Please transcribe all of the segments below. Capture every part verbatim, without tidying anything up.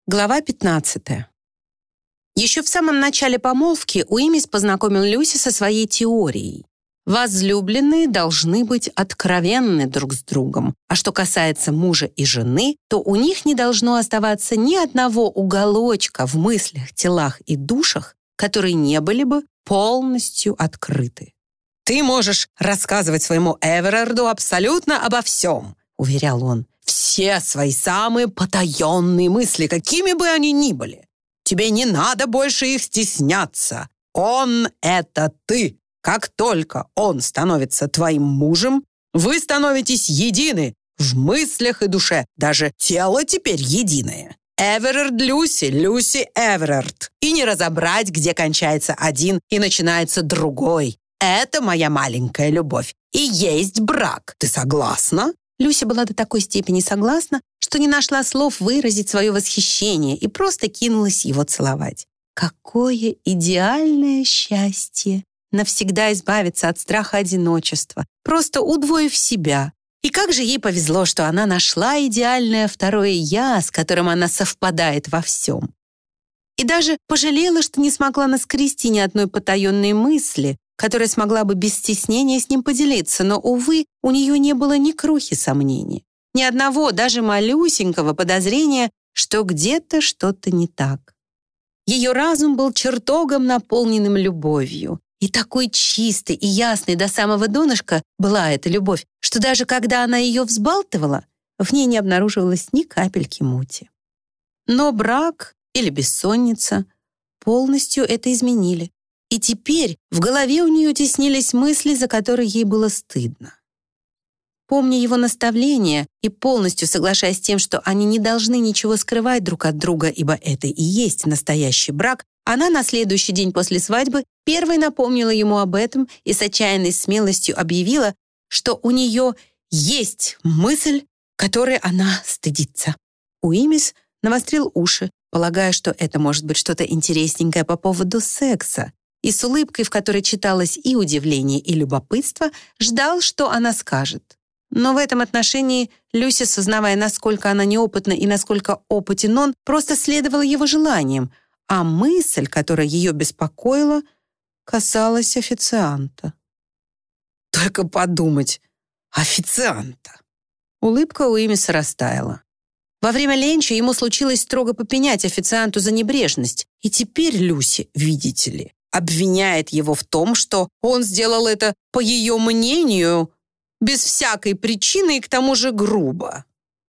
Глава пятнадцатая. Еще в самом начале помолвки Уимис познакомил Люси со своей теорией. Возлюбленные должны быть откровенны друг с другом, а что касается мужа и жены, то у них не должно оставаться ни одного уголочка в мыслях, телах и душах, которые не были бы полностью открыты. «Ты можешь рассказывать своему Эверарду абсолютно обо всем», — уверял он. «Все свои самые потаенные мысли, какими бы они ни были. Тебе не надо больше их стесняться. Он — это ты. Как только он становится твоим мужем, вы становитесь едины в мыслях и душе. Даже тело теперь единое. Эверард Люси, Люси Эверард. И не разобрать, где кончается один и начинается другой. Это моя маленькая любовь. И есть брак. Ты согласна?» Люся была до такой степени согласна, что не нашла слов выразить свое восхищение и просто кинулась его целовать. Какое идеальное счастье! Навсегда избавиться от страха одиночества, просто удвоив себя. И как же ей повезло, что она нашла идеальное второе «я», с которым она совпадает во всем. И даже пожалела, что не смогла наскрести ни одной потаенной мысли, которая смогла бы без стеснения с ним поделиться, но, увы, у нее не было ни крохи сомнений, ни одного, даже малюсенького подозрения, что где-то что-то не так. Ее разум был чертогом, наполненным любовью, и такой чистой и ясной до самого донышка была эта любовь, что даже когда она ее взбалтывала, в ней не обнаруживалось ни капельки мути. Но брак или бессонница полностью это изменили. И теперь в голове у нее теснились мысли, за которые ей было стыдно. Помня его наставления и полностью соглашаясь с тем, что они не должны ничего скрывать друг от друга, ибо это и есть настоящий брак, она на следующий день после свадьбы первой напомнила ему об этом и с отчаянной смелостью объявила, что у нее есть мысль, которой она стыдится. Уимис навострил уши, полагая, что это может быть что-то интересненькое по поводу секса, и с улыбкой, в которой читалось и удивление, и любопытство, ждал, что она скажет. Но в этом отношении Люся, сознавая, насколько она неопытна и насколько опытен он, просто следовала его желаниям, а мысль, которая ее беспокоила, касалась официанта. Только подумать, официанта! Улыбка Уимиса растаяла. Во время ленча ему случилось строго попенять официанту за небрежность, и теперь Люси, видите ли, обвиняет его в том, что он сделал это, по ее мнению, без всякой причины и к тому же грубо.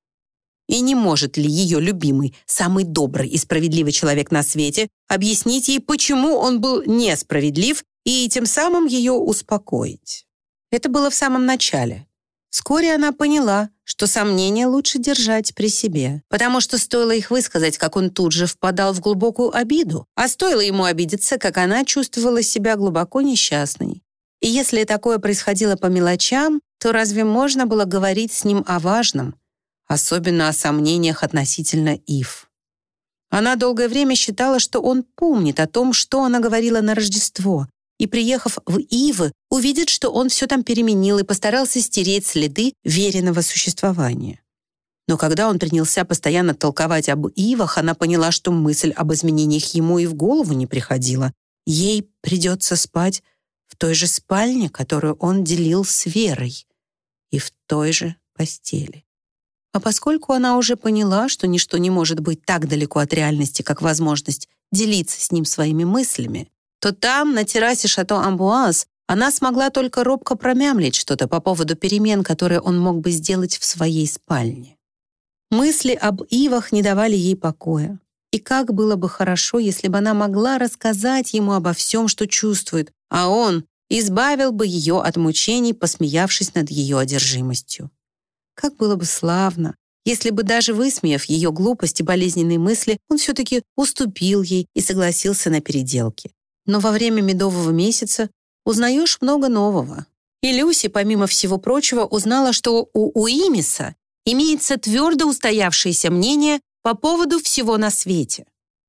И не может ли ее любимый, самый добрый и справедливый человек на свете объяснить ей, почему он был несправедлив, и тем самым ее успокоить? Это было в самом начале. Вскоре она поняла, что сомнения лучше держать при себе, потому что стоило их высказать, как он тут же впадал в глубокую обиду, а стоило ему обидеться, как она чувствовала себя глубоко несчастной. И если такое происходило по мелочам, то разве можно было говорить с ним о важном, особенно о сомнениях относительно Ив? Она долгое время считала, что он помнит о том, что она говорила на Рождество, и, приехав в Ивы, увидит, что он все там переменил и постарался стереть следы веренного существования. Но когда он принялся постоянно толковать об Ивах, она поняла, что мысль об изменениях ему и в голову не приходила. Ей придется спать в той же спальне, которую он делил с Верой, и в той же постели. А поскольку она уже поняла, что ничто не может быть так далеко от реальности, как возможность делиться с ним своими мыслями, то там, на террасе шато Амбуаз, она смогла только робко промямлить что-то по поводу перемен, которые он мог бы сделать в своей спальне. Мысли об Ивах не давали ей покоя. И как было бы хорошо, если бы она могла рассказать ему обо всем, что чувствует, а он избавил бы ее от мучений, посмеявшись над ее одержимостью. Как было бы славно, если бы даже высмеяв ее глупость и болезненные мысли, он все-таки уступил ей и согласился на переделки. Но во время медового месяца узнаешь много нового. И Люси, помимо всего прочего, узнала, что у Уимиса имеется твердо устоявшееся мнение по поводу всего на свете.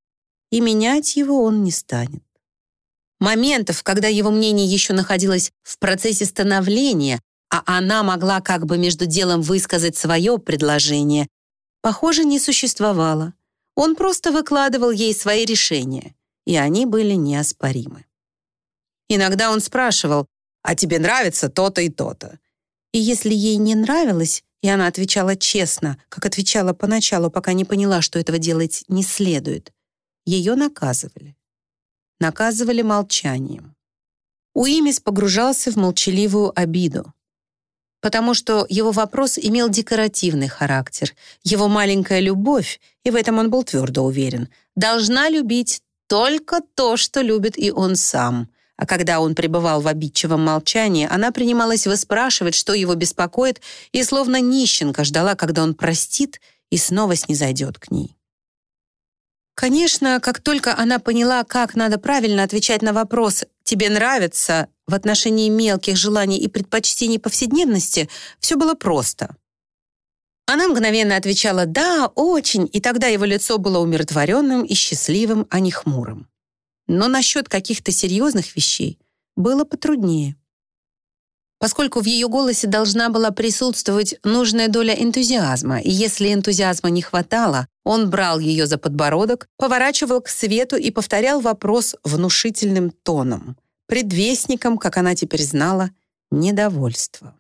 И менять его он не станет. Моментов, когда его мнение еще находилось в процессе становления, а она могла как бы между делом высказать свое предложение, похоже, не существовало. Он просто выкладывал ей свои решения, и они были неоспоримы. Иногда он спрашивал: «А тебе нравится то-то и то-то?» И если ей не нравилось, и она отвечала честно, как отвечала поначалу, пока не поняла, что этого делать не следует, ее наказывали. Наказывали молчанием. Уимис погружался в молчаливую обиду, потому что его вопрос имел декоративный характер. Его маленькая любовь, и в этом он был твердо уверен, должна любить только то, что любит и он сам. А когда он пребывал в обидчивом молчании, она принималась выспрашивать, что его беспокоит, и словно нищенка ждала, когда он простит и снова снизойдет к ней. Конечно, как только она поняла, как надо правильно отвечать на вопрос «тебе нравится?» в отношении мелких желаний и предпочтений повседневности, все было просто. Она мгновенно отвечала «да, очень», и тогда его лицо было умиротворенным и счастливым, а не хмурым. Но насчет каких-то серьезных вещей было потруднее. Поскольку в ее голосе должна была присутствовать нужная доля энтузиазма, и если энтузиазма не хватало, он брал ее за подбородок, поворачивал к свету и повторял вопрос внушительным тоном, предвестником, как она теперь знала, недовольства.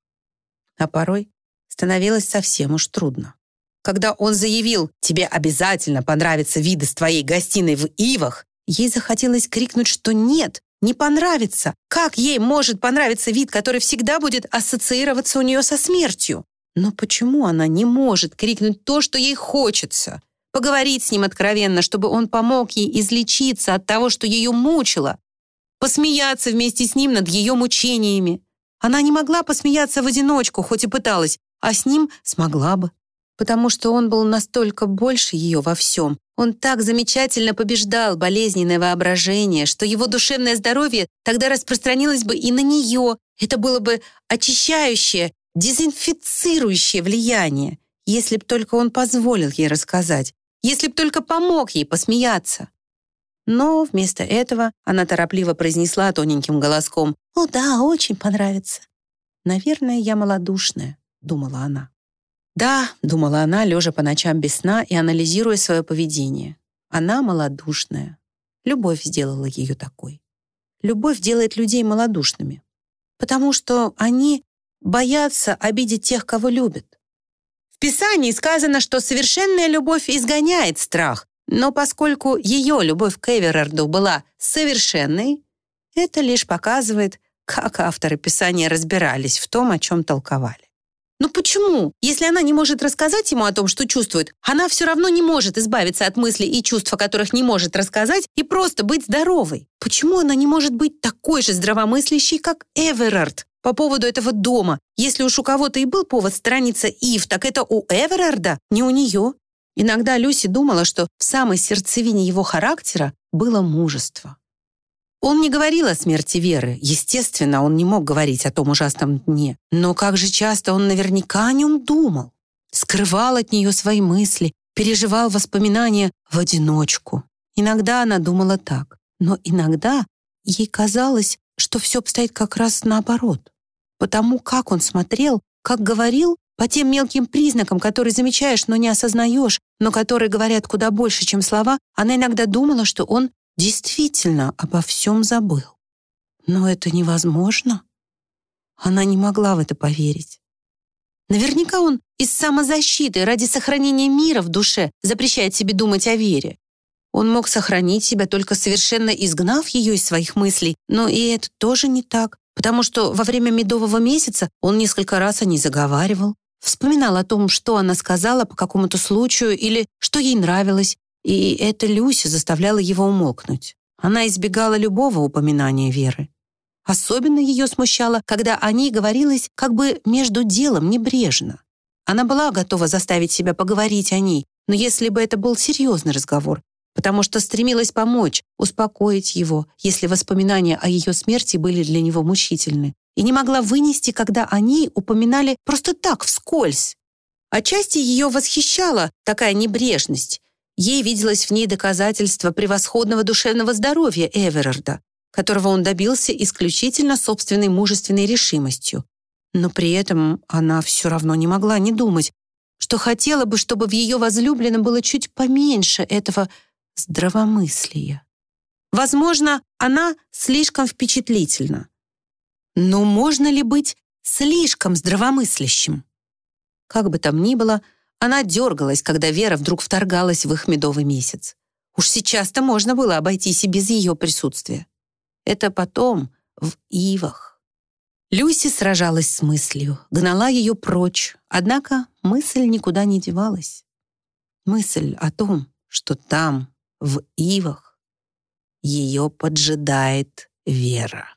А порой становилось совсем уж трудно. Когда он заявил «тебе обязательно понравится вид из твоей гостиной в Ивах», ей захотелось крикнуть, что нет, не понравится. Как ей может понравиться вид, который всегда будет ассоциироваться у нее со смертью? Но почему она не может крикнуть то, что ей хочется? Поговорить с ним откровенно, чтобы он помог ей излечиться от того, что ее мучило. Посмеяться вместе с ним над ее мучениями. Она не могла посмеяться в одиночку, хоть и пыталась, а с ним смогла бы. Потому что он был настолько больше ее во всем. Он так замечательно побеждал болезненное воображение, что его душевное здоровье тогда распространилось бы и на нее. Это было бы очищающее, дезинфицирующее влияние, если б только он позволил ей рассказать, если б только помог ей посмеяться. Но вместо этого она торопливо произнесла тоненьким голоском: «О да, очень понравится». «Наверное, я малодушная», — думала она. «Да», — думала она, лежа по ночам без сна и анализируя свое поведение. Она малодушная. Любовь сделала ее такой. Любовь делает людей малодушными, потому что они боятся обидеть тех, кого любят. В Писании сказано, что совершенная любовь изгоняет страх, но поскольку ее любовь к Эверарду была совершенной, это лишь показывает, как авторы Писания разбирались в том, о чем толковали. Но почему, если она не может рассказать ему о том, что чувствует, она все равно не может избавиться от мыслей и чувств, о которых не может рассказать, и просто быть здоровой? Почему она не может быть такой же здравомыслящей, как Эверард по поводу этого дома? Если уж у кого-то и был повод сторониться Ив, так это у Эверарда, не у нее. Иногда Люси думала, что в самой сердцевине его характера было мужество. Он не говорил о смерти Веры. Естественно, он не мог говорить о том ужасном дне. Но как же часто он наверняка о нем думал. Скрывал от нее свои мысли, переживал воспоминания в одиночку. Иногда она думала так. Но иногда ей казалось, что все обстоит как раз наоборот. Потому как он смотрел, как говорил, по тем мелким признакам, которые замечаешь, но не осознаешь, но которые говорят куда больше, чем слова, она иногда думала, что он действительно обо всем забыл. Но это невозможно. Она не могла в это поверить. Наверняка он из самозащиты ради сохранения мира в душе запрещает себе думать о Вере. Он мог сохранить себя, только совершенно изгнав ее из своих мыслей, но и это тоже не так, потому что во время медового месяца он несколько раз о ней заговаривал, вспоминал о том, что она сказала по какому-то случаю или что ей нравилось, и это Люся заставляла его умолкнуть. Она избегала любого упоминания Веры. Особенно ее смущало, когда о ней говорилось как бы между делом, небрежно. Она была готова заставить себя поговорить о ней, но если бы это был серьезный разговор, потому что стремилась помочь, успокоить его, если воспоминания о ее смерти были для него мучительны, и не могла вынести, когда о ней упоминали просто так, вскользь. Отчасти ее восхищала такая небрежность. Ей виделось в ней доказательство превосходного душевного здоровья Эверарда, которого он добился исключительно собственной мужественной решимостью. Но при этом она все равно не могла не думать, что хотела бы, чтобы в ее возлюбленном было чуть поменьше этого здравомыслия. Возможно, она слишком впечатлительна. Но можно ли быть слишком здравомыслящим? Как бы там ни было, она дергалась, когда Вера вдруг вторгалась в их медовый месяц. Уж сейчас-то можно было обойтись и без ее присутствия. Это потом, в ивах. Люси сражалась с мыслью, гнала ее прочь, однако мысль никуда не девалась. Мысль о том, что там, в ивах, ее поджидает Вера.